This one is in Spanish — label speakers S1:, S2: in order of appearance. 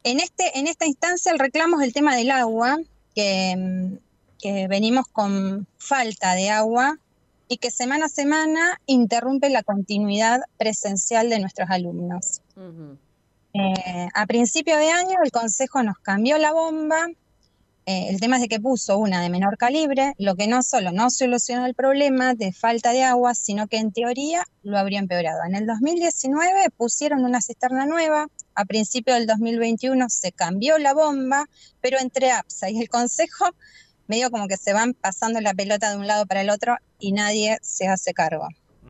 S1: En esta instancia el reclamo es el tema del agua, que venimos con falta de agua y que semana a semana interrumpe la continuidad presencial de nuestros alumnos.
S2: Ujú.
S1: A principio de año el Consejo nos cambió la bomba. El tema es de que puso una de menor calibre, lo que no solo no solucionó el problema de falta de agua, sino que en teoría lo habría empeorado. En el 2019 pusieron una cisterna nueva, a principio del 2021 se cambió la bomba, pero entre APSA y el Consejo medio como que se van pasando la pelota de un lado para el otro y nadie se hace cargo.